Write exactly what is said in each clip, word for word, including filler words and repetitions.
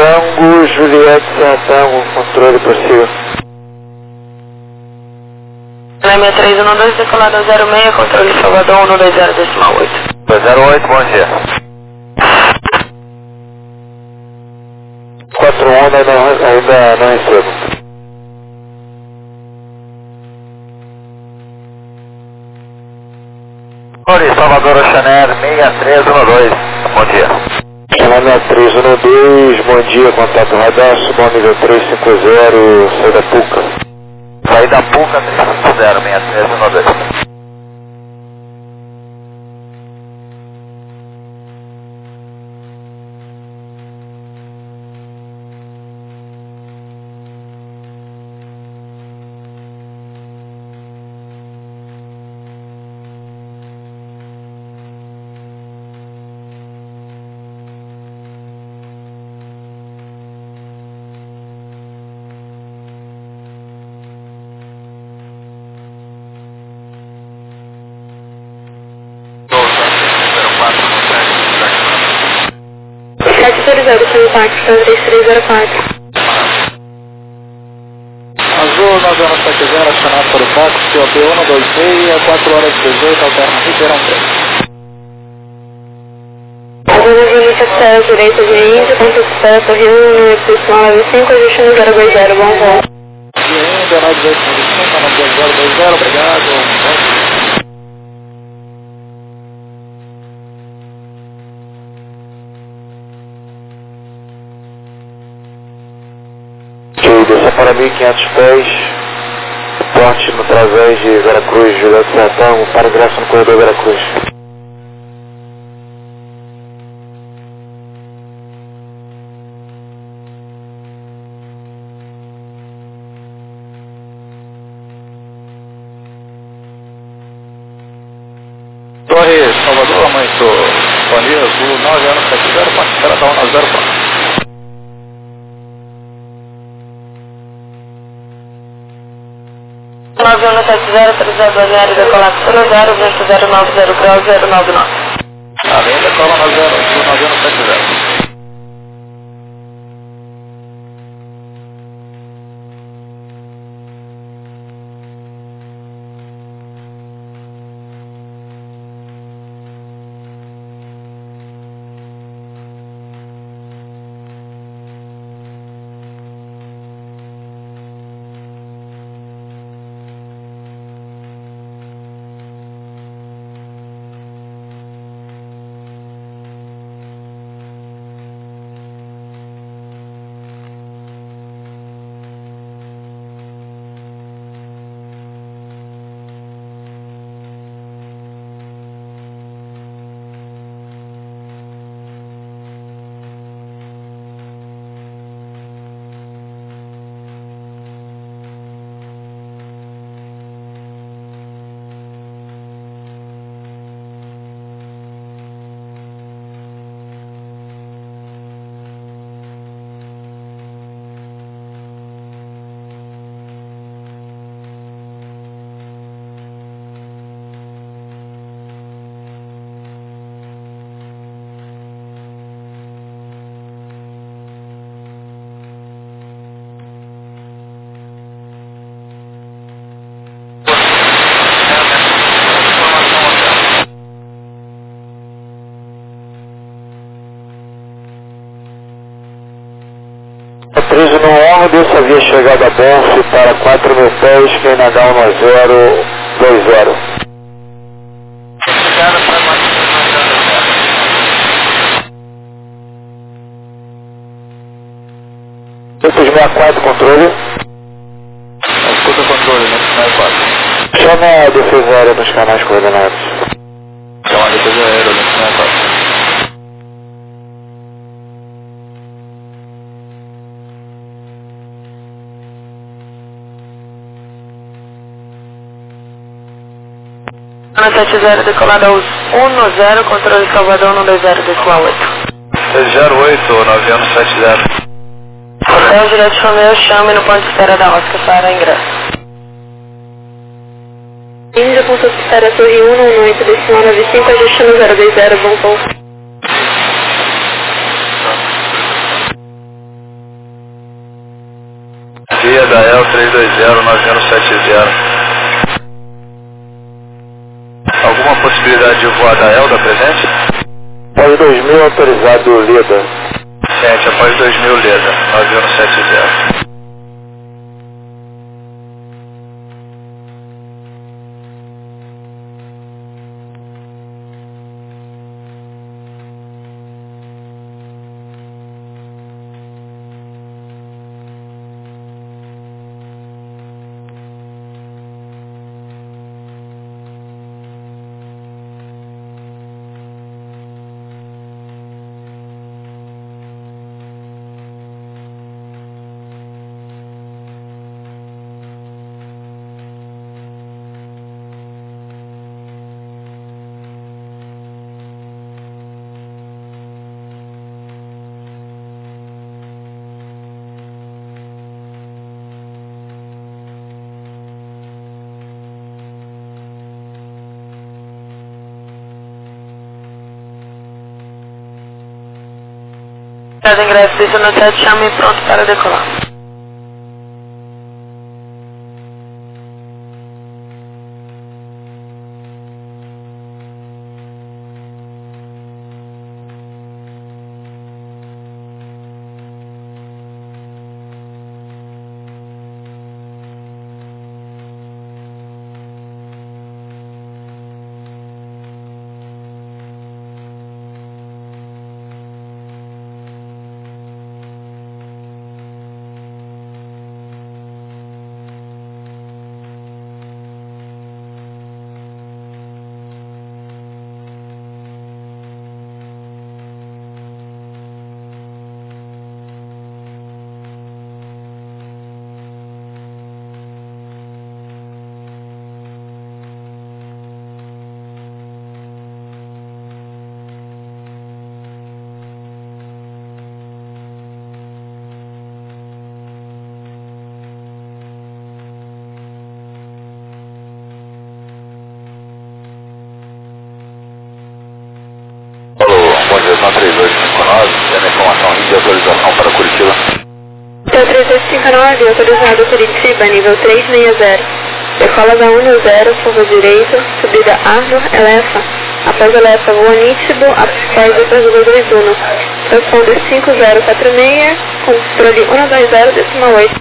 Tango, Juliette, Serra Tango, controle possível. sessenta e três um dois, decolado zero seis, controle Salvador um dois zero decimal oito. zero oito, bom dia. quatro um ainda não, ainda não recebo. Oi, Salvador Oceaner seis três um dois, bom dia. Chanel três um dois, bom dia, contato radar, subo nível três cinco zero, sai da Puca. Saí da Puca três cinco zero, seis três um dois. sete zero zero, seu impacto, três três zero quatro. Azul nove zero sete zero, acionado para o táxi, C O P um dois seis, quatro horas e dezoito, alterna Ribeirão três. Azul nove sete zero, direita de Índia, ponto espera, Torre um, Y nove cinco, ajuste no zero dois zero, bom voo. De Índia, nove dois cinco, nove zero dois zero, obrigado. Desça para mil e quinhentos pés, porte no través de Veracruz, Juliette Sertão, para ingresso no corredor Veracruz. Torre Salvador, amanheceu, Torre Azul nove zero sete zero, pode esperar da um nove zero quatro. nove um sete zero, três zero dois zero, decolado zero zero, vento zero nove zero grau zero nove nove. Além da cola nove zero sete zero. três no onze, dessa via chegada a Bonfe para quatro mil pés, Q N H um zero dois zero. seis sessenta e quatro, controle. Escuta o controle, né? sessenta e quatro. Chama a defesa aérea nos canais coordenados. Chama a defesa aérea, né? sessenta e quatro. sete zero, decolado aos um zero, controle Salvador um dois zero decimal oito. seis zero oito, nove um sete zero. Hotel Juliette Romeo, chame no ponto de espera da Oscar para ingresso. Índia, ponto de espera, Torre um, um oito, decimal nove cinco, ajuste no zero dois zero, bom voo. da E L três dois zero nove zero sete zero. Alguma possibilidade de voar da E L da presente? Após dois mil autorizado Leda. Gente, após dois mil Leda, nove zero sete zero. Cada ingresso deixa no sete, chame pronto para decolar. Alô, Condição três dois cinco nove, tendo informação de autorização para Curitiba. Hotel três dois cinco nove, autorizado Curitiba, nível trezentos e sessenta. Decola H um no zero, curva direita, subida Arno, Elefa. Após Elefa, voa nítido, após depois do dois um. Responde cinco zero quatro seis, controle cento e vinte, decimal oito.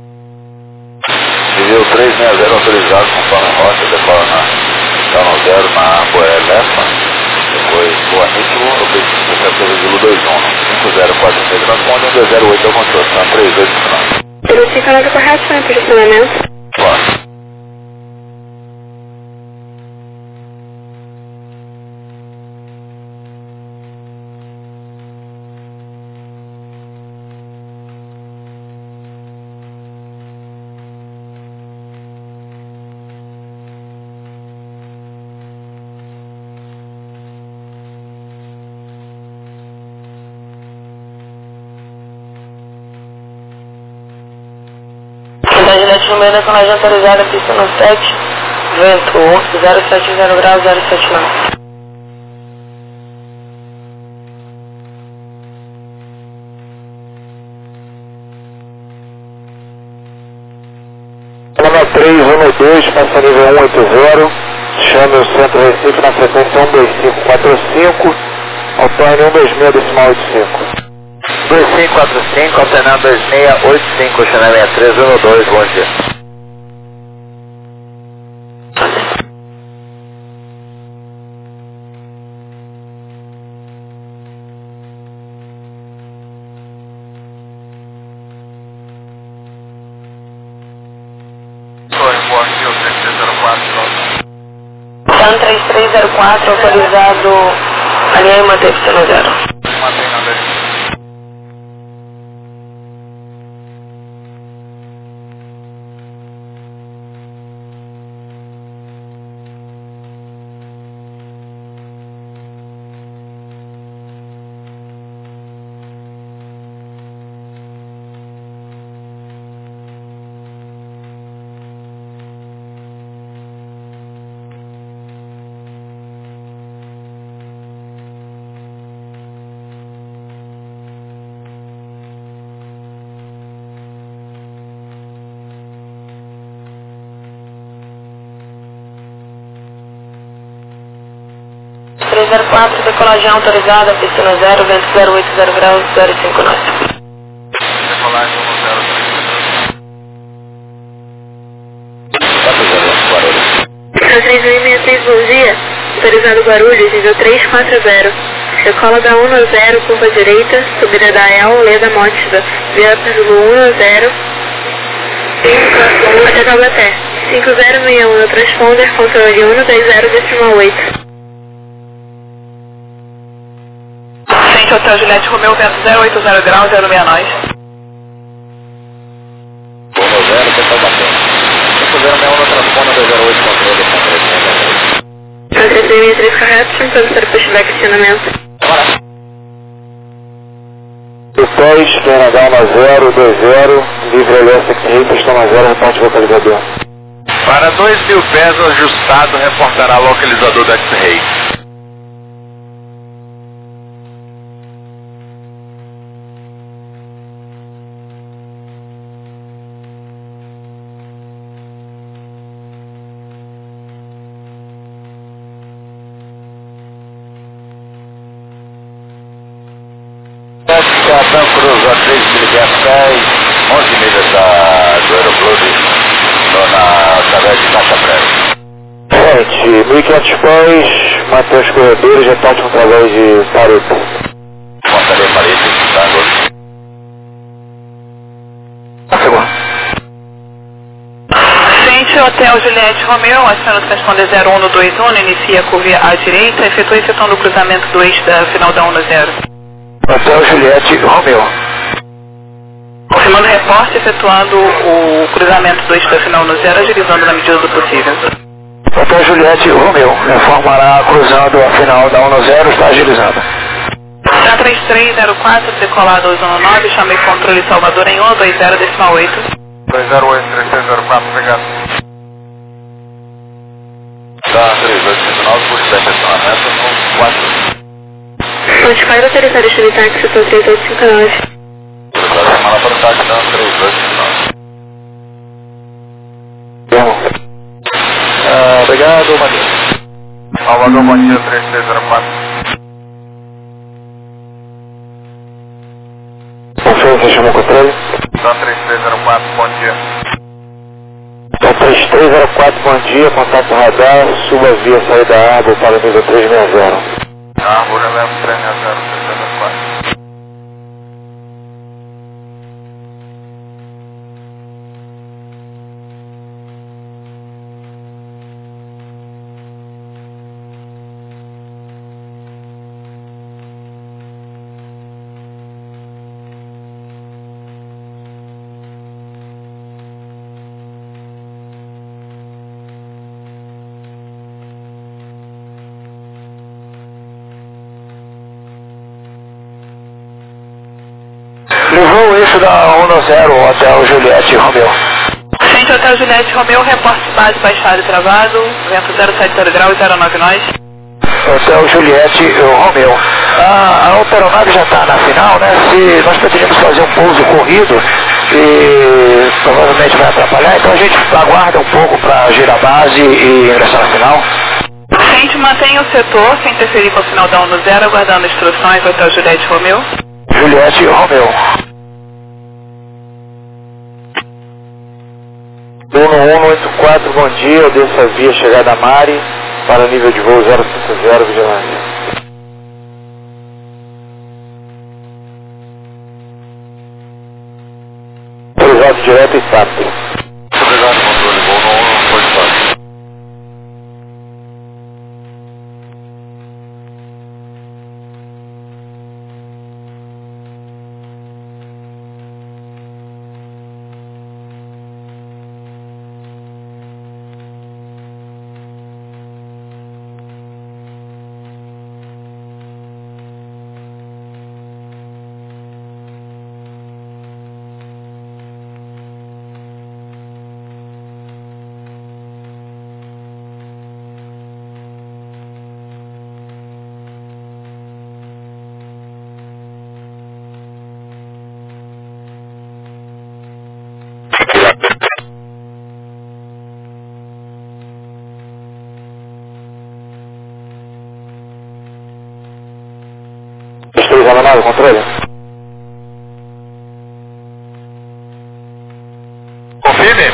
Nível trezentos e sessenta autorizado, conforme rota, decola na Channel zero na Boa Elefa. Depois voa nítido, objetivo Zulu dois um. cinco zero quatro seis transponde, um dois zero oito é o controle, são três dois cinco nove. Pelo cinco nove correto, sem posicionamento. Claro. Gilete no meio da colagem autorizada, pista no sete, vento zero sete zero graus zero sete nove. Lama três um dois, passa nível cento e oitenta, chame o centro Recife na frequência um dois cinco quatro cinco, alterne um dois seis decimal oito cinco. dois cinco quatro cinco, alternando dois seis oito cinco, Chanel sessenta e três um dois, bom dia. Sam três três zero quatro, autorizado, alinhar e manter pista no zero. Mantém na dois. zero quatro, decolagem autorizada, piscina zero, vento zero oito zero graus, zero cinco nove. Decolagem um zero três. três mil e sessenta e três, bom dia. Autorizado Guarulhos, nível três quatro zero. Decola da um no zero, curva direita, subida da E L, Leda Mótida, via Zulu um no zero, até Taubaté. cinco zero seis um no transponder, controle um dez zero decimal oito. Frente Hotel Juliette Romeu, vento zero oito zero graus, zero seis nove. um zero, até Taubaté. cinco zero seis um no transponder, dois zero oito, controle, controle. três três seis três correto, tentando ser pushback acionamento. Hotéis, Canadá na zero dois zero, livre L S X, estão na zero, reporte localizador. Para dois mil pés, o ajustado reportará localizador da X-Ray. Capitão Cruz, a três mil pés, onze milhas da, do Aeroclube, na através de Caixa Breve. Gente, mil e quinhentos pés, mantém os corredores, reporte através de Pareto. Montaria Pareto, Tango. Frente Hotel Juliette Romeu, aciona o transponder zero um no dois um, inicia a curva à direita, efetua efetuando o cruzamento do eixo da final da um no zero. Hotel Juliette Romeu. Confirmando o reporte, efetuando o cruzamento do eixo da final no zero, agilizando na medida do possível. Hotel Juliette Romeu, informará cruzando a final da um no zero, está agilizando. Tá três três zero quatro, decolado dois um nove, chamei controle Salvador em um dois zero decimal oito. dois zero oito, três três zero quatro, obrigado. Tá, três dois cinco nove, pushback acionamento no quatro. Notified autorizado de táxi, setor três oito cinco nove. Agora semana para o táxi, então, três dois cinco nove. Ah, obrigado, Maria. Salvador, bom dia, três três zero quatro. Confiança, chamou o controle. Tá, três três zero quatro, bom dia. Tá três três zero quatro, bom dia, contato radar, suba via saída água para o nível três seis zero. Árvore, leva três seis zero, três três zero quatro. Levou o eixo da um no zero, Hotel Juliette Romeu. Frente Hotel Juliette Romeu, reporte base baixado e travado, vento zero sete zero graus, zero nove nove. Hotel Juliette Romeu. A, a outra aeronave já está na final, né? Se nós pretendemos fazer um pouso corrido e provavelmente vai atrapalhar, então a gente aguarda um pouco para girar a base e ingressar na final. Frente mantenha o setor sem interferir com o final da um no zero, aguardando instruções do Hotel Juliette Romeu. Juliette Romeu. um um oito quatro, bom dia, desça via chegada a Mari para nível de voo zero cinco zero, vigilância. Autorizado direto e S A P. Obrigado, controle, voo no um, foi fácil. três zero nove, controle. Confirme.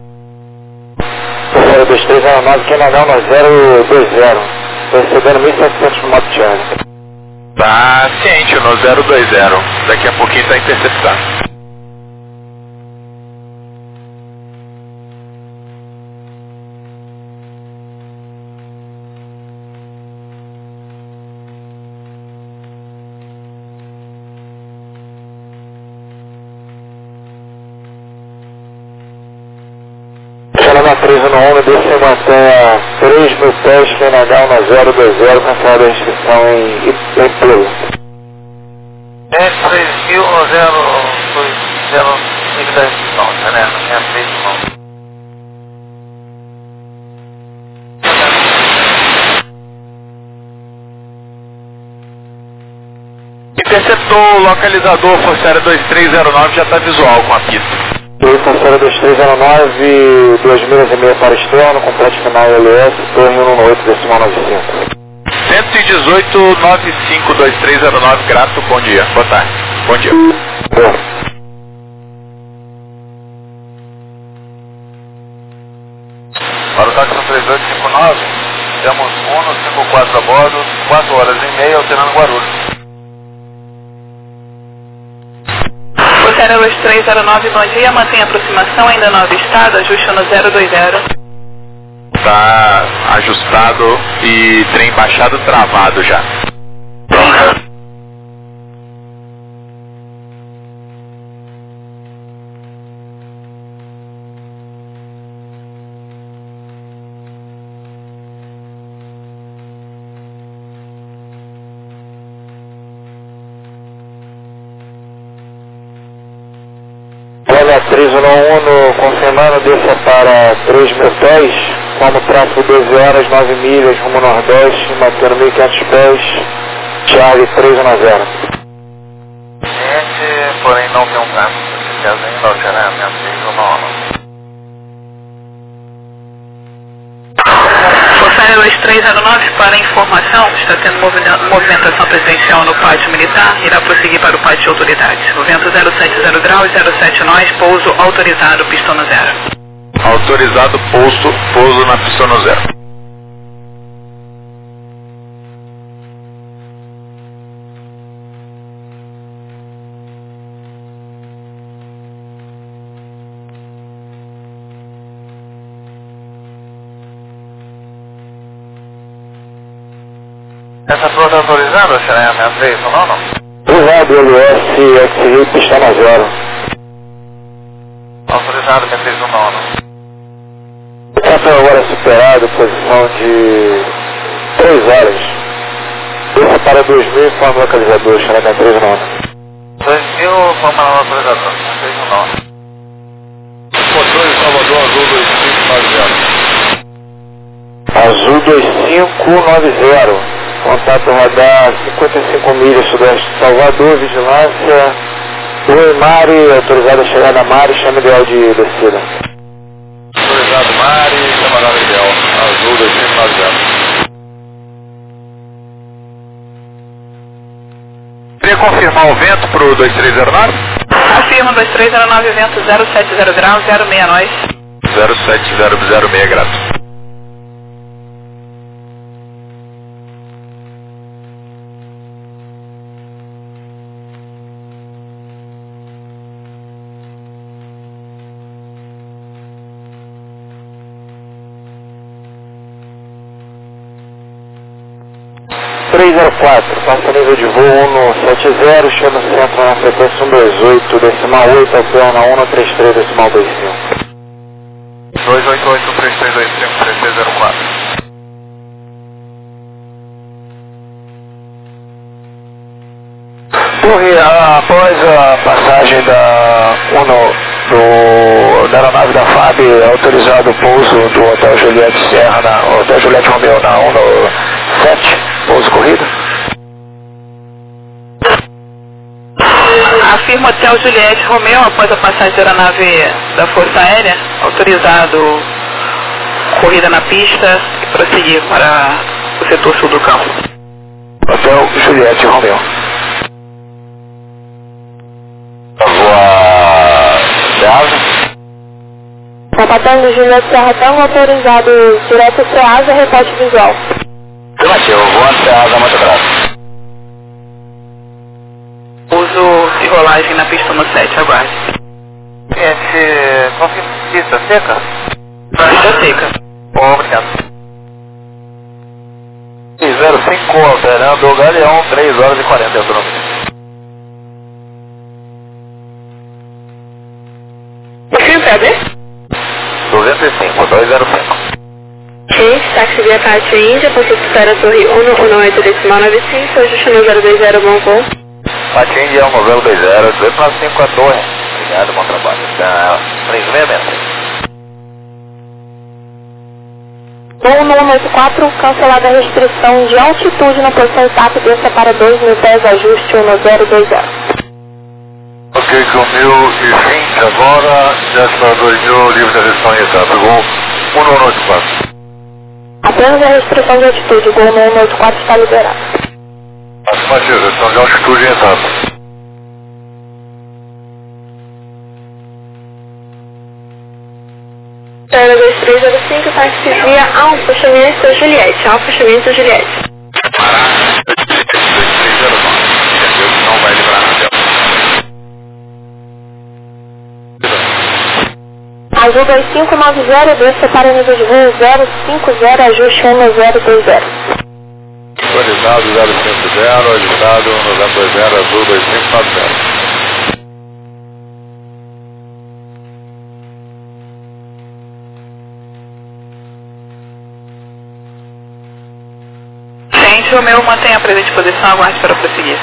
zero dois três zero nove, Q N H no zero dois zero. Estou recebendo mil e setecentos no modo charge. Tá ciente no zero dois zero. Daqui a pouquinho está interceptando. três um um, desce mantenha três mil pés, Q N H no zero dois zero, cancelada a restrição em, em pelo. É três mil no zero dois zero, nível da restrição, tá né? É três não. Interceptou o localizador, Força Aérea dois três zero nove, já está visual com a pista. Força Aérea dois três zero nove, duas milhas e meia para externo, complete final L S, torre um oito decimal nove cinco. cento e dezoito, nove cinco dois três zero nove, grato, bom dia, boa tarde, bom dia. Bom. Para o táxi três oito cinco nove, temos Uno cinco quatro a bordo, quatro horas e meia, alternando Guarulhos. Força Aérea dois três zero nove, bom dia, mantém a aproximação, ainda não avistado, ajuste no zero dois zero. Está ajustado e trem baixado travado já. três um um, confirmando, desça para três mil pés, como tráfego doze horas, nove milhas, rumo nordeste, mantendo mil e quinhentos pés, Charlie três um zero. Gente, porém não tem um tráfego, se ainda o gerenciamento três um um. Força Aérea dois três zero nove, para informação, está tendo movimentação presidencial no pátio militar, irá prosseguir para o pátio de autoridades. O vento zero sete zero graus, zero sete nós, pouso autorizado, pista no zero. Autorizado, pouso, pouso na pista no zero. Essa flor está autorizada, gerenciamento três um um, não? Obrigado, L S, X R I, pista no zero. Autorizado, B três um um, não? Tráfego agora superado, posição de três horas. Desça para dois mil, forma localizador, gerenciamento três um um. dois mil, forma localizador, três um um. Controle Salvador, azul dois cinco nove zero. Azul dois cinco nove zero. Contato radar cinquenta e cinco milhas sudoeste de Salvador, vigilância. Oi, Mari, autorizado a chegada a Mari, chama ideal de descida. Autorizado Mari, chamada ideal, azul dois cinco nove zero. Queria confirmar o vento para o dois três zero nove? Afirma dois três zero nove, vento zero sete zero graus, zero seis nós. zero sete zero zero seis, grato. três zero quatro, passa nível de voo um sete zero, chama centro na frequência um dois oito, decimal oito, alterna um três três, decimal dois cinco. dois oito oito, três três dois cinco, três três zero quatro. Torre, após a passagem da Uno, do, da aeronave da F A B, autorizado o pouso do Hotel Juliette Serra, na, Hotel Juliette Romeo na Uno sete, pouso corrida. Afirma Hotel Juliette Romeo, após a passagem da aeronave da Força Aérea, autorizado corrida na pista e prosseguir para o setor sul do campo. Hotel Juliette Romeo. Tango Juliette Serra Tango, autorizado direto Ceasa, reporte visual. Afirmativo, voando Ceasa, muito grato. Uso de rolagem na pista no sete, aguarde. Gente, confirma pista seca? Pista seca. Obrigado. zero cinco, alterando o Galeão, três horas e quarenta, autonomia. Confirma P A B? duzentos e cinco, duzentos e cinco. Ok, táxi via Cátia Índia, posto de espera Torre um um oito decimal nove cinco, ajustando zero dois zero, bom voo. Cátia Índia, um zero dois zero, duzentos e cinco a torre. Obrigado, bom trabalho. Tá, três seis seis seis. um um oito quatro, cancelada a restrição de altitude na posição S A P, desça para dois mil pés, ajuste um zero dois zero. Ok, com mil e vinte agora, desce para dois mil, livre da restrição em etapa. Gol um um oito quatro. Apenas a restrição de altitude, Gol um um oito quatro está liberado. Afirmativo, restrição de altitude em etapa. zero dois três zero cinco, táxi via Alfa Chamiento Juliette, Alfa Chamiento Juliette. Não vai livrar na tela. Azul dois cinco nove zero, desça para nível de voo zero cinco zero, ajuste um zero dois zero. Autorizado zero cinco zero, ajustado um zero dois zero, azul dois cinco nove zero. Gente, o meu mantenha a presente posição, aguarde para prosseguir.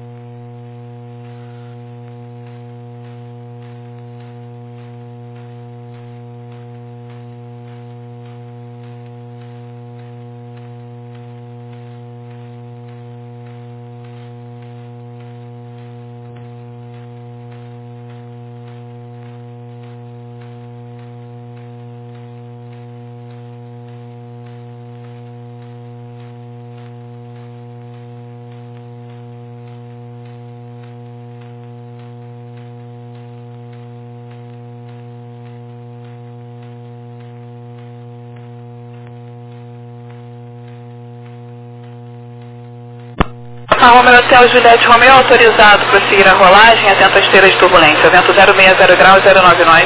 A Romeo Hotel Juliette Romeo, autorizado para seguir a rolagem, atento à esteira de turbulência, vento zero seis zero graus, zero nove nós.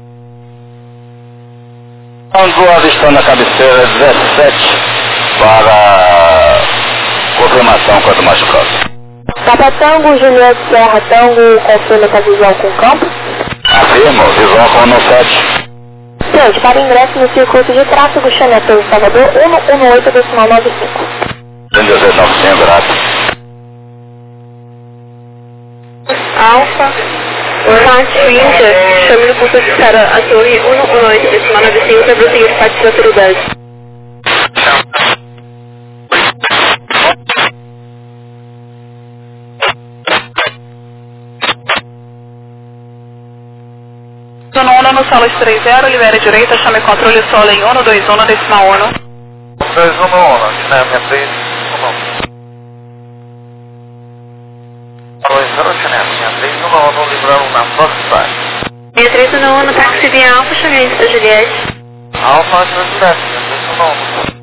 Vamos avistando a cabeceira dezessete para confirmação quanto machucado. Papa Tango, Juliette Serra Tango, confirma com a visão com campo. Afirmo, visão com no sete. Gente, para ingresso no circuito de tráfego, chame a Torre Salvador um um oito decimal nove cinco. dezessete novecentos, graças. Alfa, Cátia Índia, chame no ponto de espera a Torre um um oito decimal nove cinco para prosseguir o parte de autoridade. Sono um no Solas três zero, libere direita, chame controle solo em um dois um decimal um. três um um, né, minha três um um. dois zero, né, minha três um um, não livrando na Foxtrot. Minha três um um, táxi via Alfa Chamiento da Juliette. Alfa, Juliette, três um um.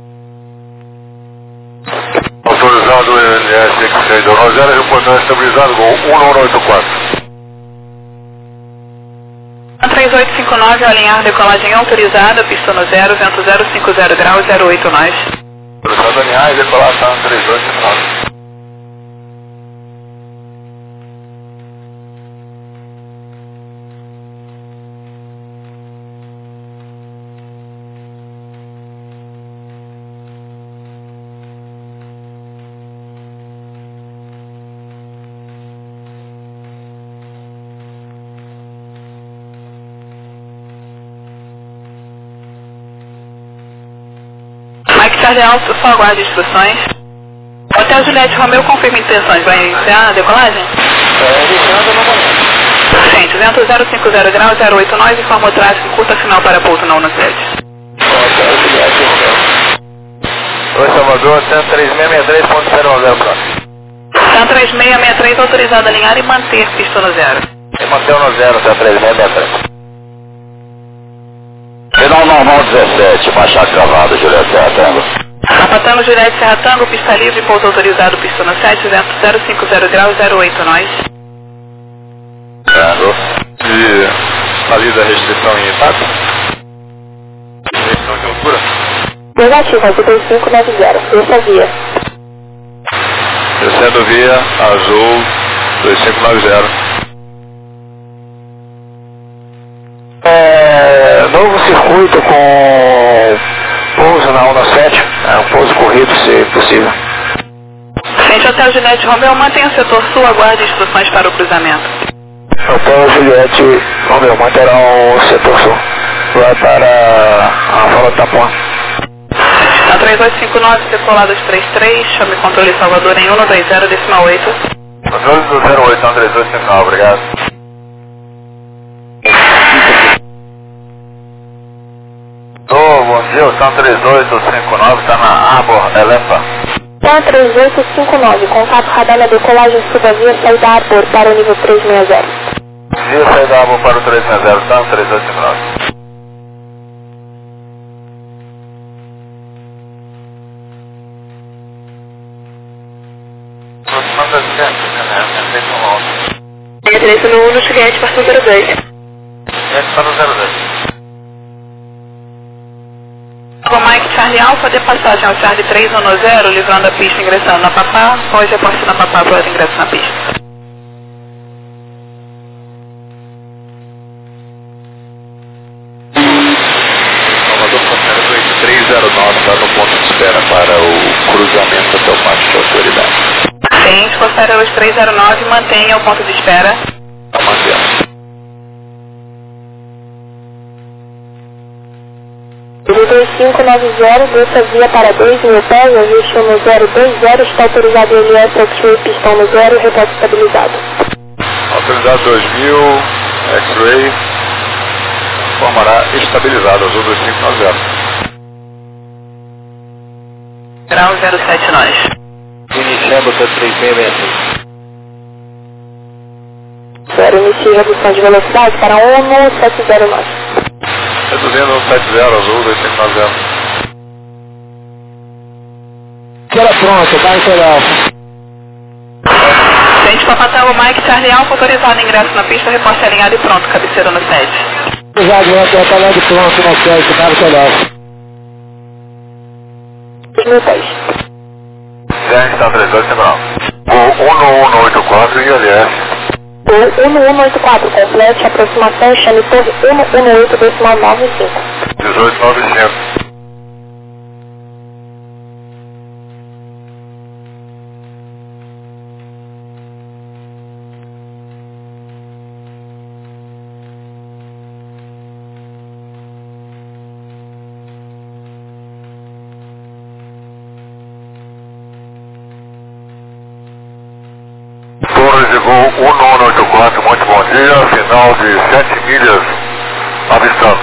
Autorizado L S X seis dois zero, reportando estabilizado, Gol um um oito quatro. três oito cinco nove, alinhar decolagem autorizada, pista no zero, vento zero cinco zero graus, zero oito nós. Autorizado alinhar e decolação três oito cinco nove. Mike Charlie Alto, só aguarde instruções. Hotel Juliette Romeo, confirma intenções. Vai iniciar a decolagem? É, iniciando no momento. Gente, vento zero cinco zero graus, zero oito nós, informa o tráfego, curta final para pouso não no sete. Hotel Juliette Romeo. Oi, Salvador, cento três seis seis três ponto zero um zero próximo. cento três seis seis três, autorizado a alinhar e manter pista no zero. E manter no zero, cento três seis seis três. Final normal dezessete, Machado Cavado, Juliette Serra Tango. Sapatano Juliette Serra Tango, pista livre, pouso autorizado, pista no sete, vento zero cinco zero graus, zero oito, nós. Tango. E valida a restrição em impacto? Restrição de altura? Negativo, azul dois cinco nove zero, essa via. Descendo via azul dois cinco nove zero. É, novo circuito com pouso na um sete, é, um pouso corrido, se possível. Frente Hotel Juliette Romeu, mantenha o setor sul, aguarde instruções para o cruzamento. Hotel Juliette Romeu, manterá o setor sul. Vai para a Fala Tapuã. Na três oito cinco nove, decolado três três, chame controle Salvador em um dois zero, decimal oito. Controle do zero oito, um três oito cinco nove, obrigado. Ô, bom dia, o São três oito cinco nove está na Arbor, Elefa. São três oito cinco nove, contato radar na decolagem sul da via, saída Arbor para o nível três seis zero. Via saída Arbor para o três seis zero, São três oito cinco nove. Linha três um no Juliette, partiu zero dois. Juliette para o zero dois. O Mike Charlie Alpha de passagem ao Charlie três um zero, livrando a pista ingressando na Papá, pode reporte na Papá para o ingresso na pista. Salvador Contendo oito três zero nove está no ponto de espera para o cruzamento até o pátio de autoridade. Cliente Costeira dois três zero nove, mantenha o ponto de espera. Está mantendo. dois cinco nove zero, desça via para dois mil pés, ajuste no zero dois zero, está autorizado L S X-Ray, pistão no zero, reporte estabilizado. Autorizado dois mil, X-Ray, formará estabilizado, azul dois cinco nove zero. Grau zero sete nós. Iniciando o três seis seis três. Zero, inicie redução de velocidade para um sete zero nós. Reduzindo um sete zero, azul dois cinco nove zero. Espera pronto, vai geral. Frente Papatal, Mike Charlie Alpha, autorizado ingresso na pista, reporte alinhado e pronto, cabeceira no sete. Obrigado, eu estou falando pronto na sete, vai geral. dois mil pés. Gente, está três dois cinco nove. O um um oito quatro e L S. O um um oito quatro, complete aproximação, chame torre um um oito decimal nove cinco. dezoito nove cinco. Torre de voo um um oito quatro, muito bom dia, final de sete milhas, avistando.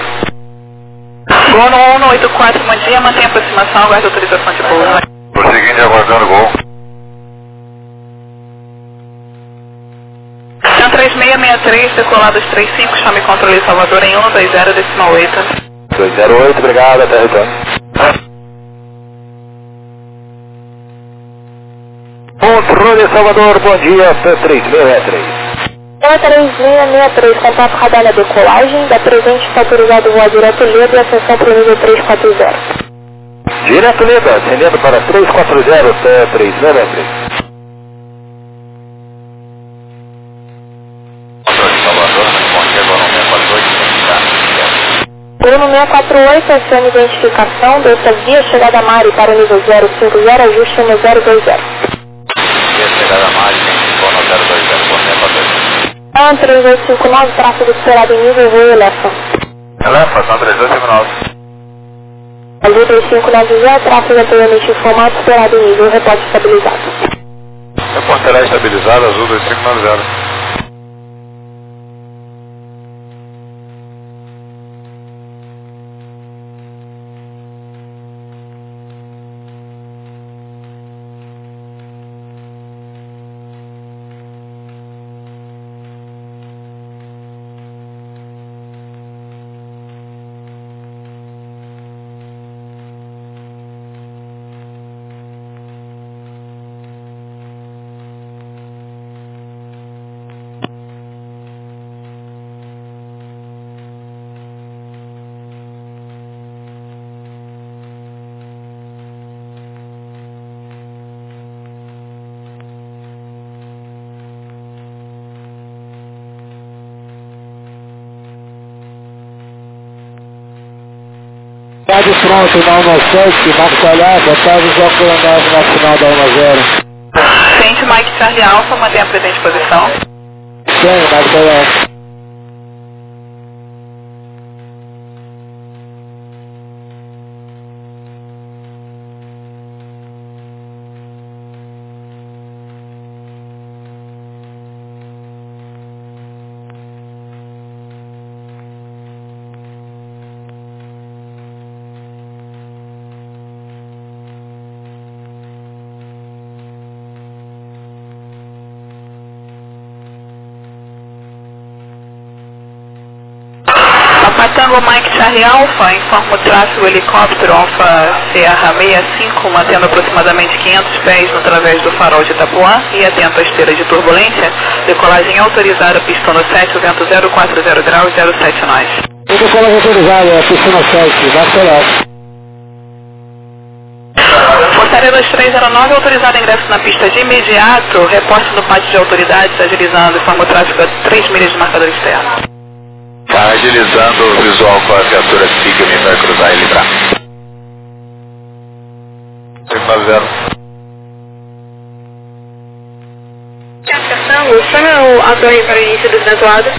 um um oito quatro, bom dia, mantenha a aproximação, aguarde autorização de pouso. Prosseguindo e aguardando o gol. São três seis seis três, decolados três cinco, chame controle Salvador em um dois zero, decimal oito. dois zero oito, obrigado, até retorno. Controle Salvador, bom dia, P três seis seis três. três três seis seis três, contato radar na decolagem, da presente está autorizado voar direto Leda e ascensão para o nível três quatro zero. Direto Leda, ascendendo para três quatro zero, P três seis seis três. Controle Salvador, responde agora um seis quatro oito. Bruno seis quatro oito, acione identificação, desça via chegada Mari para o nível zero cinco zero, ajuste no zero dois zero. Via chegada Mari, identificou no zero dois zero, por tempo a dois. São três oito cinco nove, tráfego esperado em nível voo Elefa. Elefa, são três oito cinco nove. Azul três cinco nove zero, tráfego anteriormente informado, esperado em nível, reporte estabilizado. Reporterá estabilizado, azul dois cinco nove zero. Unidade pronto na um sete, Marco Alhava, Otávio Joca nove na final da um zero. Sente Mike Charlie Alpha, mantém a presente posição. Sim, Marco Alhava. Tango Mike Charlie Alpha, informa o tráfego helicóptero Alpha Sierra sessenta e cinco, mantendo aproximadamente quinhentos pés no través do farol de Itapuã e atento à esteira de turbulência. Decolagem autorizada, pista no sete, o vento zero quatro zero graus, zero sete nós. Decolagem autorizada, pista no sete, Marco Alhava. Portaria dois três zero nove, autorizado ingresso na pista de imediato, reporte no pátio de autoridades, agilizando, informa o tráfego a três milhas de marcador externo. Tá agilizando o visual com a viatura Sigma, vai cruzar e livrar. cinco zero. Tango, chama a torre para o início do translado.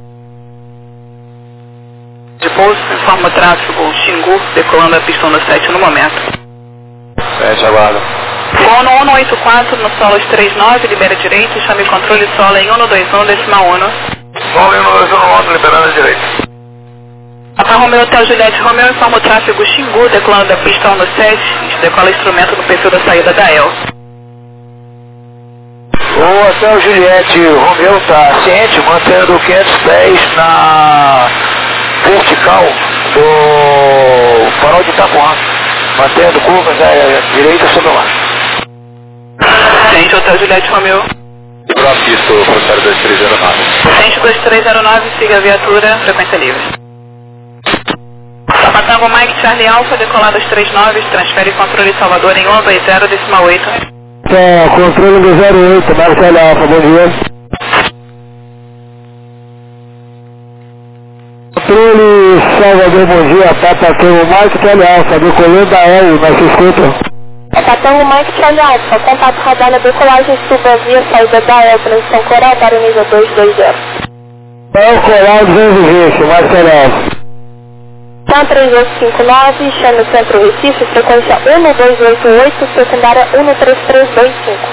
De pouso, informa o tráfego Xingu, decolando a pista no sete no momento. sete, aguarda. Fono um um oito quatro no solo três nove, libera direito, chame controle solo em um dois um, decimal um. Solo em um dois um, liberando a direita. Papa Romeo Hotel Juliette Romeo, informa o tráfego Xingu, decolando da pista um no sete, decola instrumento no perfil da saída da E L. O Hotel Juliette Romeo está ciente, mantendo quinhentos pés na vertical do farol de Itapuã, mantendo curvas à direita sobre o mar. Ciente Hotel Juliette Romeo. Para a pista, o Portaria dois três zero nove. Ciente dois três zero nove, siga a viatura, frequência livre. Patango Mike Charlie Alpha, decolado às três nove, transfere controle Salvador em um dois zero, decimal oito. É, controle do zero oito, Marco Charlie Alpha, bom dia. Controle Salvador, bom dia, Papa Tango Mike Charlie Alpha, decolando da L, mas se escuta. Patango Mike Charlie Alpha, contato radar na decolagem, suba via saída da E L, transição coral para o nível dois dois zero. É o coral duzentos e vinte, Marco Charlie Alpha. Tá três oito cinco nove, chame o centro Recife, frequência um dois oito oito, secundária um três três dois cinco.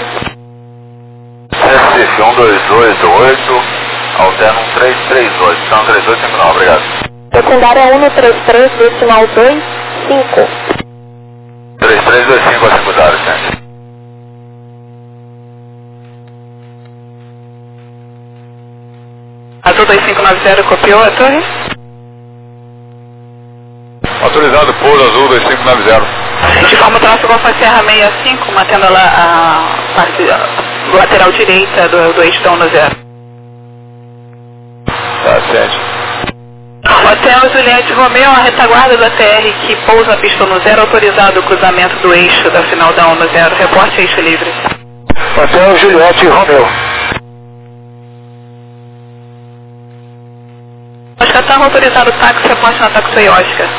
Recife um dois oito oito, alterno um três três oito, são três oito cinco nove, obrigado. Secundária um três três, decimal dois cinco. três três dois cinco a secundária, gente. Azul dois cinco nove zero, copiou a torre? Autorizado pouso Azul dois cinco nove zero. De forma o tráfego Alfa Serra sessenta e cinco, mantendo ela a parte a lateral direita do, do eixo da um zero. Tá, sete. Hotel Juliette Romeo, a retaguarda da T R que pousa a pista no zero, autorizado o cruzamento do eixo da final da um zero. Reporte eixo livre. Hotel Juliette Romeo. Oscar Tango, autorizado o táxi, reporte na táxi Oscar.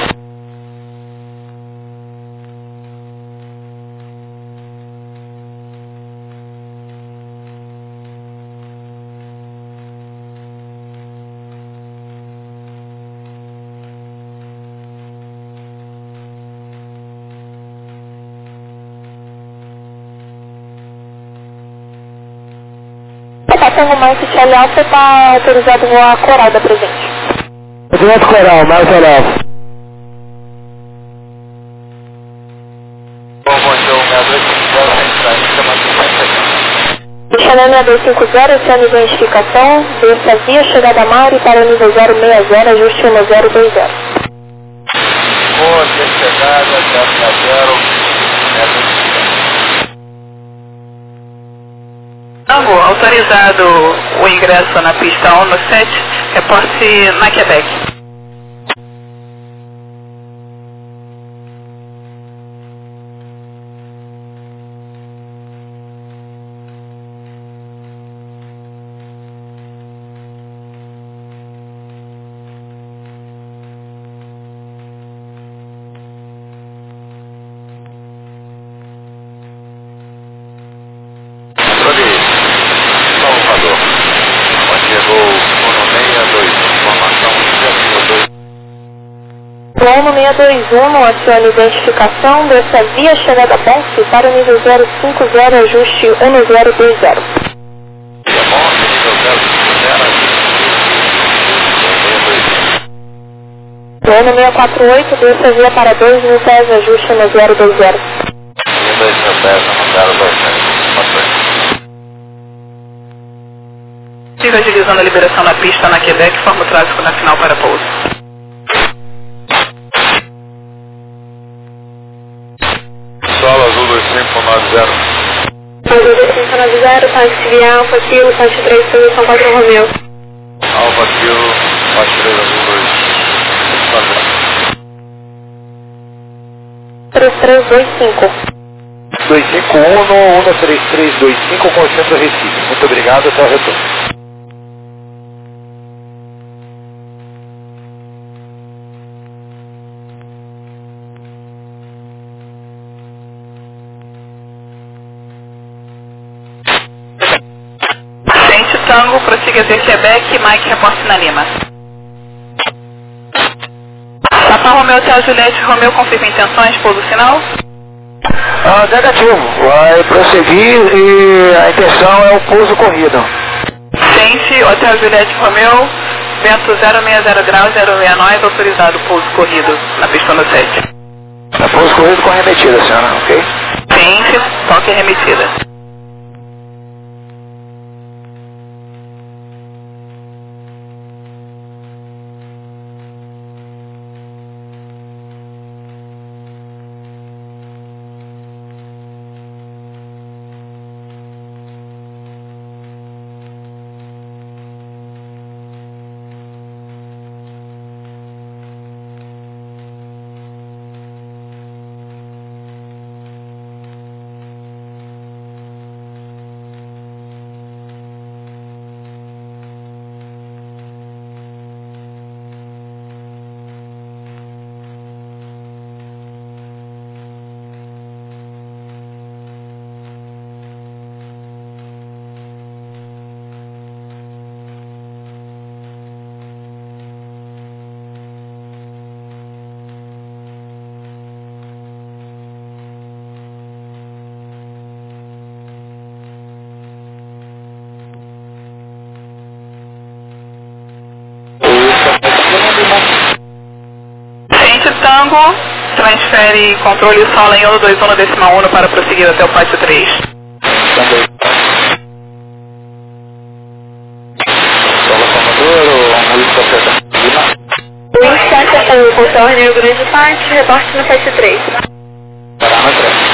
Patango Mike Charlie Alpha, está autorizado a voar coral da presente. Autorizado coral, Marco Charlie Alpha. Bom, bom, então, seis dois cinco zero, ainda mais cinquenta. Channel seis dois cinco zero, chame de identificação, desça via chegada a mar e para o nível zero seis zero, ajuste um zero dois zero. Boa, chegada, zero seis zero. Tango, autorizado o ingresso na pista um no sete, reporte na Quebec. Plano seis dois um, acione identificação dessa via chegada Bonfim para o nível zero cinco zero, ajuste um zero dois zero. Plano seis quatro oito, dessa via para dois mil pés, ajuste um zero dois zero. dois mil pés, um zero dois zero. Siga agilizando a liberação na pista na Quebec, forma o tráfego na final para pouso. Solo Azul dois cinco nove zero. Azul dois cinco nove zero, táxi via Alfa Kilo, táxi três, posição quatro Romeu. Alfa Kilo, táxi três Azul dois cinco nove zero. três três dois cinco. dois cinco um, um três três dois cinco com o centro Recife. Muito obrigado, até o retorno. Tango, prossiga até Quebec, Mike reporte na Lima. Papa Romeu, Hotel Juliette, Romeu confirma intenções, pouso sinal? Ah, negativo, vai prosseguir e a intenção é o pouso corrido. Gente, Hotel Juliette, Romeu, vento zero seis zero graus, zero seis nove, autorizado pouso corrido na pista no sete. É pouso corrido com remetida, senhora, ok? Gente, toque remetida. Tango, transfere controle solo em um dois um decimal um para prosseguir até o pátio três. Solo Salvador, Luiz Café. Luiz Café, Portal Rio Grande do Norte, reporte no pátio três. Parâmetro.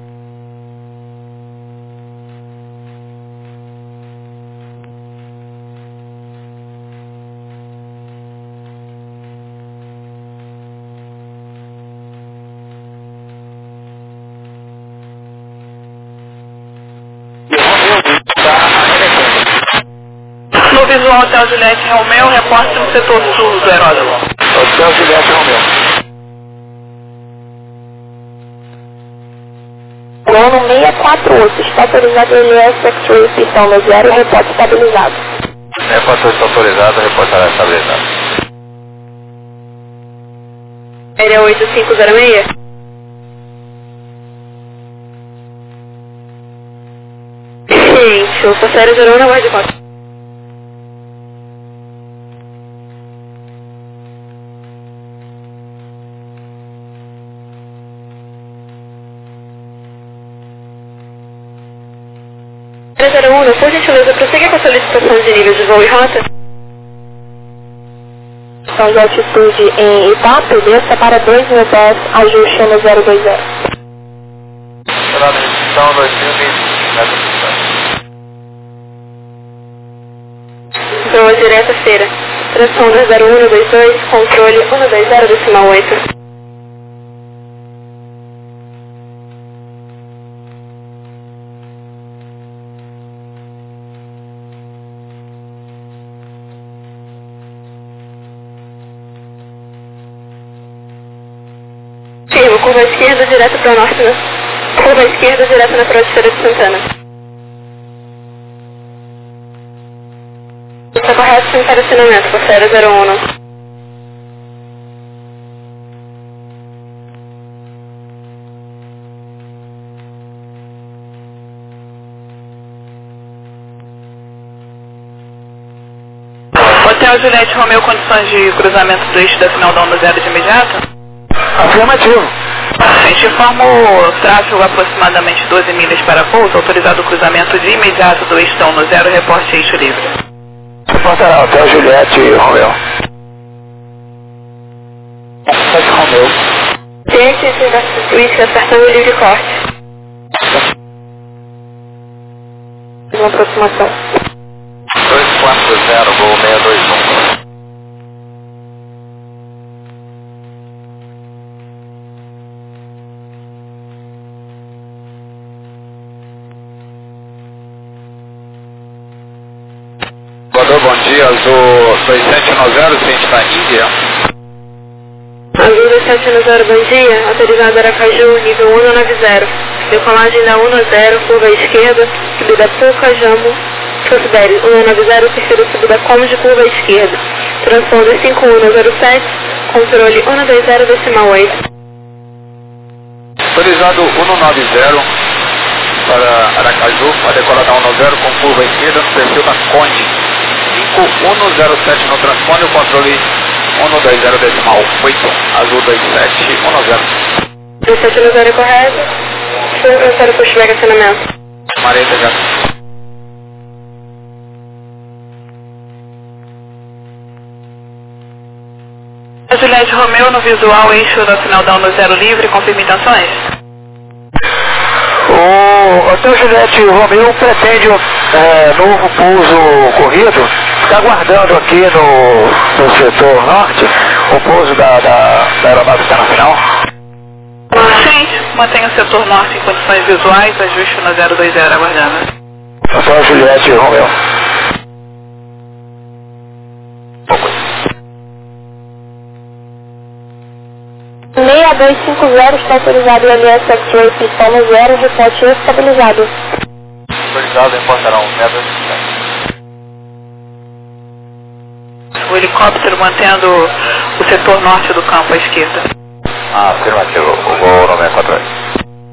No visual Hotel Juliette Romeu, reporte no setor sul do aeródromo. Hotel Juliette Romeu. Plano seis quatro oito, está autorizado L S X-Ray, pistão no zero, reporte estabilizado. Reporte está autorizado, reportará estabilizado. Aérea oito cinco zero seis. Gente, o passageiro zero um na guarda de costa. zero um, por gentileza, prossiga com a solicitação de nível de voo e rota. São de altitude em Ipapo, desça para dois mil pés, ajuste no zero dois zero. Então, dois mil metros de distância. Voa direta feira. Transponder zero um dois dois, controle um dois zero decimal oito. Firma, curva esquerda direto para o norte, né? Curva esquerda direto na Praia de Santana. Está correto, sim, para acionamento, passageiro zero um. Hotel Juliette Romeu, condições de cruzamento do eixo da final da onda zero de imediato? Afirmativo. A gente informa o tráfego aproximadamente doze milhas para pouso, autorizado o cruzamento de imediato do eixo da onda zero, reporte eixo livre. Reportará Hotel Juliette Romeu. Juliette Romeu. Ciência de Whisky acertando o livre corte. Uma aproximação. dois quatro zero, voo seis dois um. Voador, bom dia, Azul dois sete um zero, ciente da Índia. Azul dois sete um zero, bom dia, autorizado Aracaju, nível um nove zero. Decolagem da um zero, curva à esquerda, subida Puca, Jambo, considere um nove zero, terceira subida Cômodo, curva à esquerda. Transponder cinco um zero sete, controle um dois zero, decimal oito. Autorizado um nove zero para Aracaju, a decolar da um zero com curva à esquerda no perfil da Conde. cinco um zero sete no transponder, controle um dois zero decimal oito, Azul dois sete um zero. dois sete um zero é correto. Eu quero puxar acionamento. Mareta já. A Juliette Romeu no visual eixo da final da onda zero livre, confirma intenções? O Hotel Juliette Romeu pretende é, novo pouso corrido, ficar aguardando aqui no, no setor norte o pouso da, da, da aeronave que está na final. Sim, mantenha o setor norte em condições visuais, ajuste na zero dois zero, aguardando. Hotel Juliette Romeu. seis dois cinco zero está autorizado o M S X-Ray pistão no zero, reporte estabilizado. Autorizado, reportará um seis dois cinco. O helicóptero mantendo o setor norte do campo à esquerda. Ah, afirmativo, o voo nove quatro oito.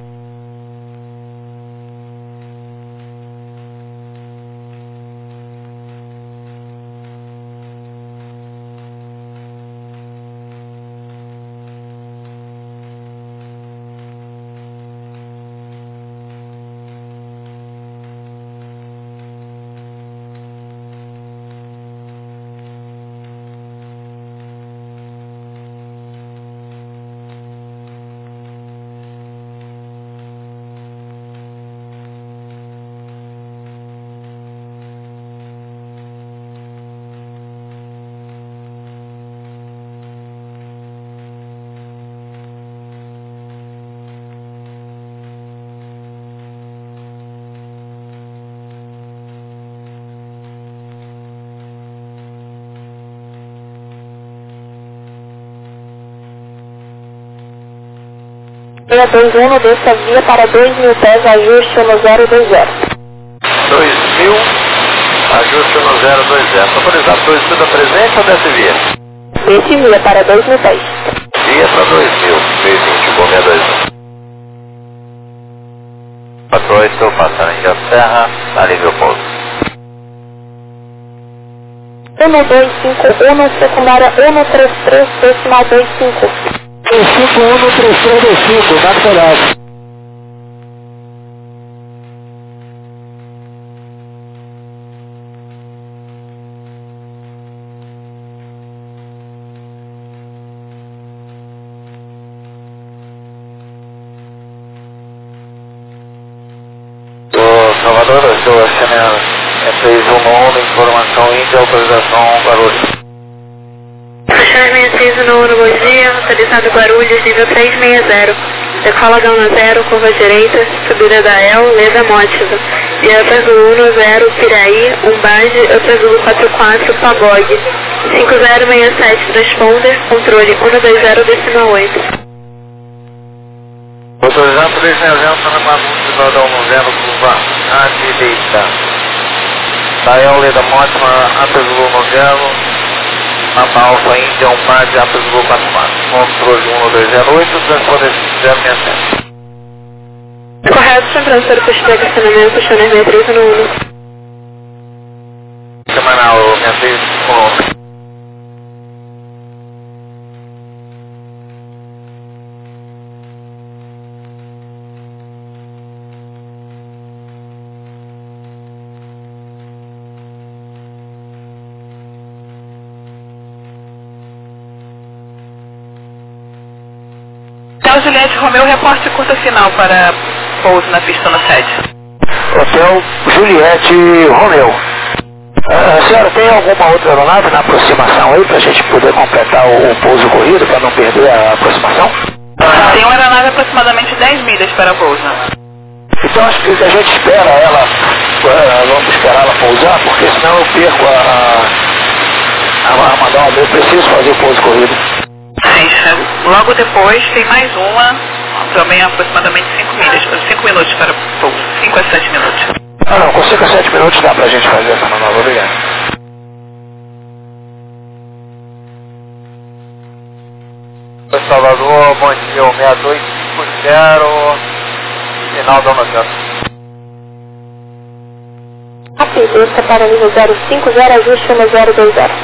seis dois um, desça via para dois mil pés, ajuste no zero dois zero. dois mil, ajuste no zero dois zero. Autorizado dois mil da presente ou desce via? Desce via para dois mil pés. Via para dois mil, meio vinte, bom seis dois um. quatro oito, passando de terra, alívio o pouso. um dois cinco um, secundária um três três, decimal dois cinco. cinco um três três dois cinco, na cidade. Salvador, eu estou acendendo é três um um, informação Índia, autorização Guarulhos. Charme seis um um, bom dia, autorizado Guarulhos, nível três seis zero. Decola da um zero, curva direita, subida da El, Leda Mótiva. E Upper Zulu um zero, Piraí, Umbage, Upper Zulu quatro quatro, Pabog. cinco zero seis sete, transponder, controle um dois zero, decimal oito. Autorizado três seis zero, para a múltipla da um zero, curva à direita. Da El, Leda Mótiva, Upper Zulu um zero. Mapa Alfa Índia, um par de Apple Zulu quatro quatro. Controle um dois zero oito, transponder zero seis sete. Correto, sem transfer para estacionamento, Channel seis três um um. Semanal, seis três um um. Hotel Juliette Romeu, reporte curta final para pouso na pista no sete. Hotel Juliette Romeu. Ah, a senhora tem alguma outra aeronave na aproximação aí para a gente poder completar o, o pouso corrido para não perder a aproximação? Tem uma aeronave aproximadamente dez milhas para pouso. Então acho que a gente espera ela, vamos esperar ela pousar, porque senão eu perco a, a, a manobra, eu preciso fazer o pouso corrido. Mas, logo depois tem mais uma, também aproximadamente cinco milhas, cinco minutos para pouso, cinco a sete minutos. Ah não, com cinco a sete minutos dá pra gente fazer essa manobra, obrigado. Salvador, bom dia, seis dois cinco zero, final da noção. Rápido, esta para nível zero cinco zero, ajuste no zero dois zero.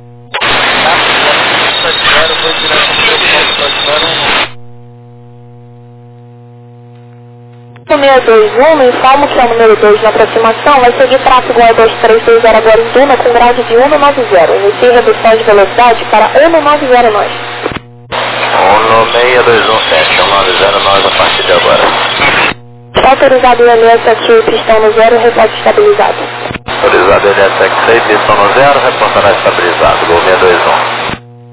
O seis dois um, me informo que é o número dois na aproximação, vai seguir tráfego A dois três dois zero agora em Duna com grade de um nove zero. Inicie redução de velocidade para um nove zero nós. um seis dois um sete, um nove zero nós a partir de agora. Está autorizado o I L S aqui, pistão no zero, reporte estabilizado. Autorizado L S X seis, pistão no zero, reportará estabilizado, Gol seis dois um.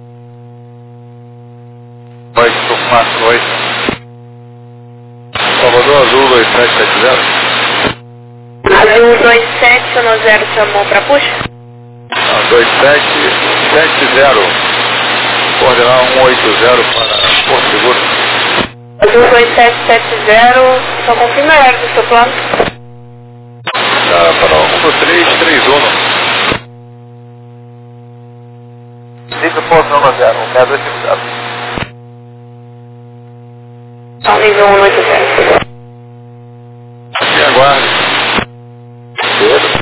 oito quatro oito. Salvador Azul dois sete sete zero. Azul dois sete um zero, chamou para push? dois sete sete zero. Coordenar um oito zero para Porto Seguro. Azul dois sete sete zero, só confirma a hora do seu plano. Ah, para um três três um. cinco ponto um zero, um seis dois cinco zero. Só nível um oito zero. E aguarde. Pedro.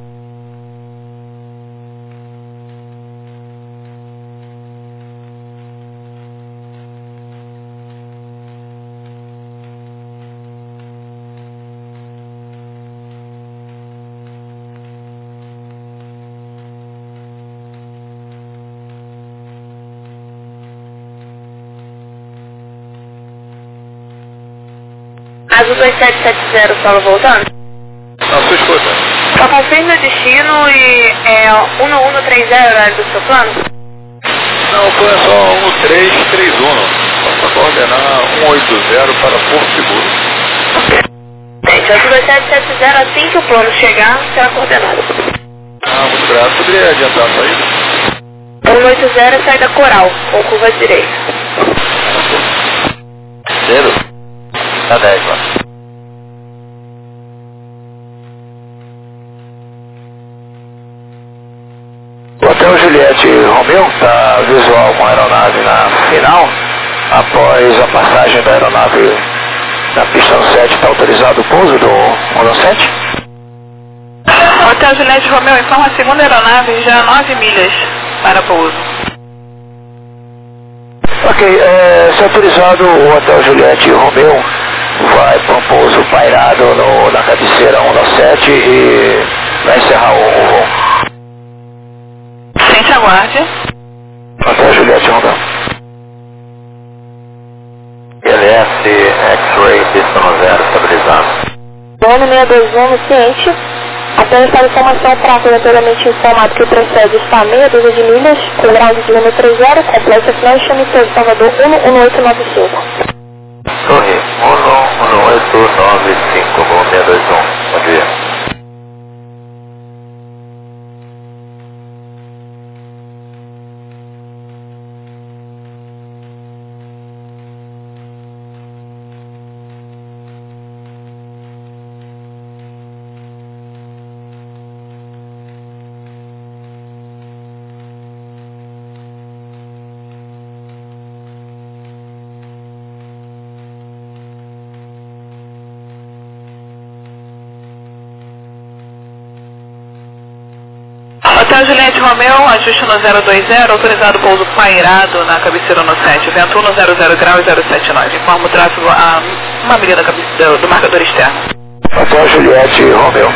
Azul dois sete sete zero, solo voltando? Na sua escuta. Só confirma o destino e é um um três zero, horário do seu plano? Não, foi só um três três um. Só para coordenar um oito zero para Porto Seguro. Gente, Azul dois sete sete zero, assim que o plano chegar, será coordenado. Ah, muito grato. Poderia adiantar a saída? um oito zero, saída Coral, com curva direita. Pedro. Tá dez lá. O Hotel Juliette Romeu está visual com a aeronave na final. Após a passagem da aeronave na pista sete, está autorizado o pouso do um sete? Hotel Juliette Romeu informa a segunda aeronave já a nove milhas para pouso. Ok, é, se autorizado o Hotel Juliette Romeu vai para um pouso pairado no, na cabeceira um sete e vai encerrar o, o voo. Sente aguarde. Hotel Juliette Romeu. L S X-Ray, pista no zero, estabilizado. Dono seis dois um, no ciente. Apenas para informação, o tráfego anteriormente informado que o precede está a meia dúzia de milhas, com ground de um três zero, complexo flash, emissor Salvador um um oito nove cinco. Torre, um um oito nove cinco, Gol seis dois um. Bom dia. Hotel Juliette Romeu, ajuste no zero dois zero, autorizado pouso pairado na cabeceira no sete, vento um no zero zero grau e zero sete nove. Informa o tráfego a uma milha da cabe... do, do marcador externo. Hotel Juliette Romeu.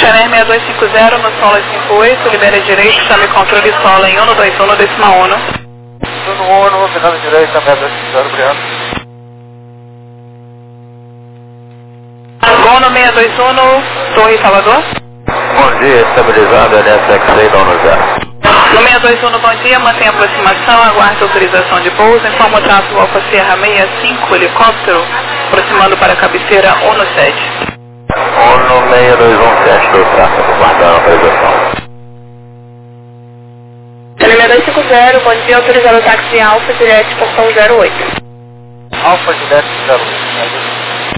Scanner seis dois cinco zero no solo cinco oito, libera direito, chame controle solo em um dois um, décima um. Turno um, final direita, seis dois cinco zero, obrigado. Gono seis dois um, Torre Salvador. Bom dia, estabilizado, L S X seis, dono zero. No seis dois um, bom dia, mantém a aproximação, aguarde autorização de pouso, informa o tráfego Alfa Sierra sessenta e cinco, helicóptero, aproximando para a cabeceira um sete. um seis dois um sete do tráfego, guardando a autorização. seis dois cinco zero, bom dia, autorizado o táxi Alfa Juliette, portão zero oito. Alfa Juliette zero oito.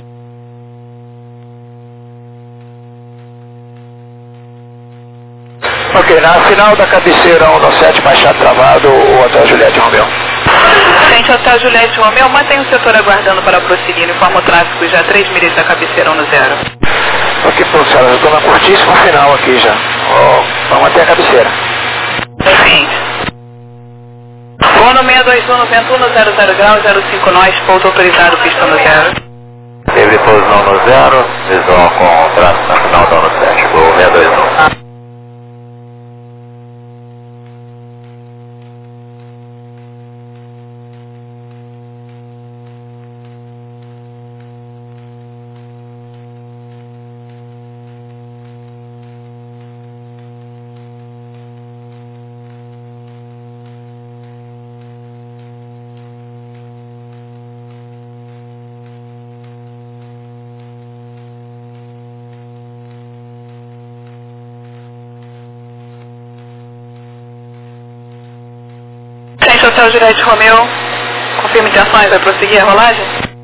Ok, na final da cabeceira um sete, baixado travado, o Hotel Juliette Romeu. Frente ao Hotel Juliette Romeu, mantém o setor aguardando para prosseguir, informa o tráfego já três milhas da cabeceira um zero. Ok, professor, eu estou na curtíssima final aqui já. Oh, vamos até a cabeceira. Seguinte. Gono seis dois um, noventa e um, zero zero grau, zero cinco nós, pouso autorizado, pista no zero. Livre pouso no zero, visão com traço na final do ano sete, Gol seis dois um. Frente ao Hotel Juliette Romeu, confirma intenções, vai prosseguir a rolagem?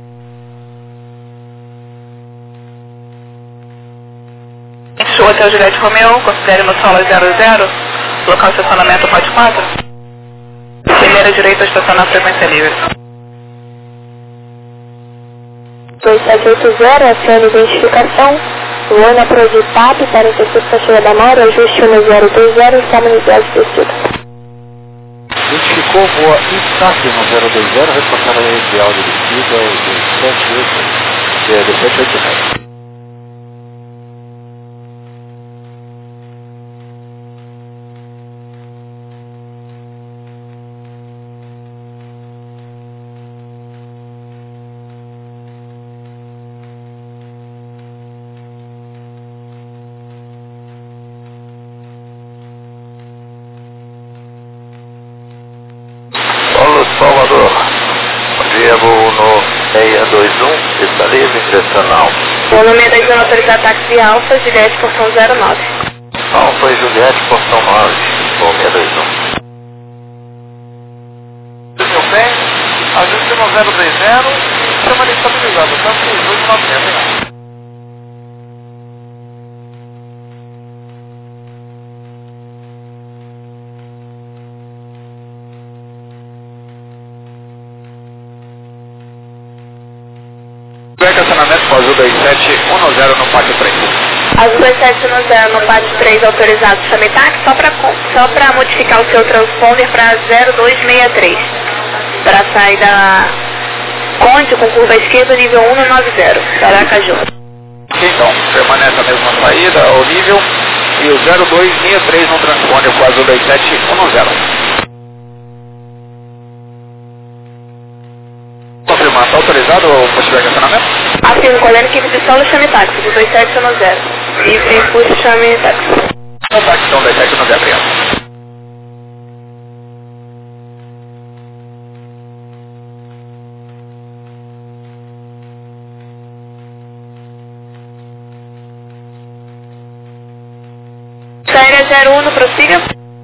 Frente ao Hotel Juliette Romeu, considere no solo zero zero, local de estacionamento pode quatro. Primeira direita, estacionar frequência livre. dois sete oito zero, acione identificação. Luana projetado para interceptação cheia da Mara, ajuste um zero dois zero, estamos no viagem de descida. Identificou voa Isaac no zero dois zero, responsável de áudio de descida do sete oito, é, do sete oito sete. Salvador, bom dia, voo no seis dois um, está livre, direcional. O nome da zona autorizada táxi Alfa, Juliette, portão zero nove. Não, foi Juliette, portão nove, voo seis dois um. Meu bem, ajuste no zero dois zero, chama de estabilizado, tanto seis dois nove zero. Estacionamento com Azul dois sete um zero no pátio três. Azul dois sete um zero no pátio três autorizado, chame táxi só para só para modificar o seu transponder para zero dois seis três. Para sair da Conde com curva esquerda nível um nove zero, Aracaju. Então, permanece a mesma saída, o nível, e o zero dois seis três no transponder com Azul dois sete um zero. Confirmar, está autorizado o posto de estacionamento? Afirmo, colhendo equipe de solo, chame táxi, do dois sete um zero. Livre impulso, chame táxi. Então, táxi, então, dois sete um zero, obrigado. Saída zero um, prossiga.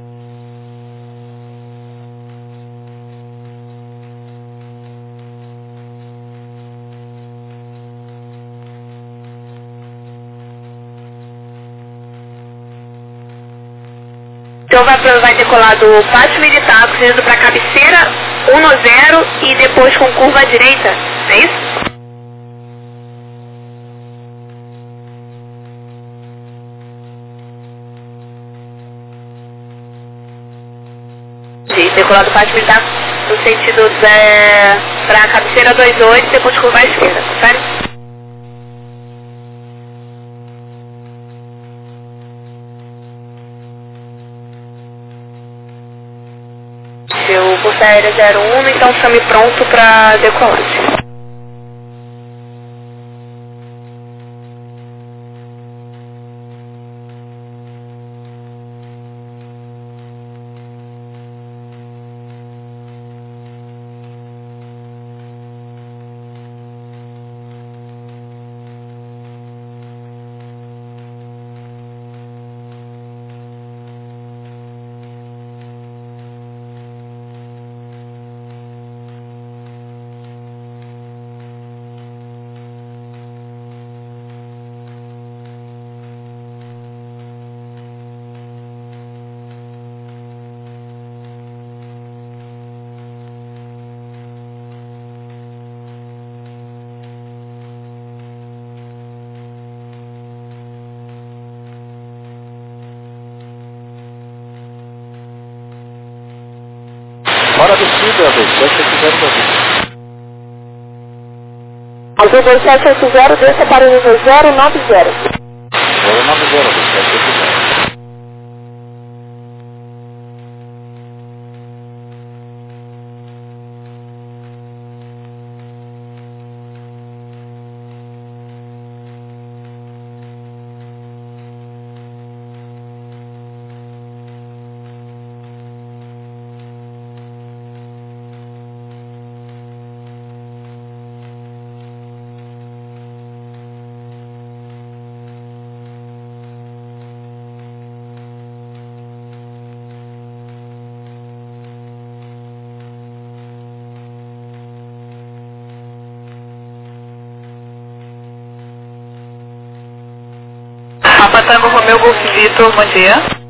Então vai, vai decolar do pátio militar, indo para a cabeceira um zero e depois com curva à direita, é isso? Sim, decolar do pátio militar no sentido é, para a cabeceira dois oito e depois curva à esquerda, confere? Força Aérea zero um, então chame pronto para decolagem. Hora descida, dois sete oito zero dois. Azul dois sete oito zero, desça para o nível zero nove zero. zero nove zero, dois sete oito zero. Papa Tango Romeu Golf Vitor, bom dia.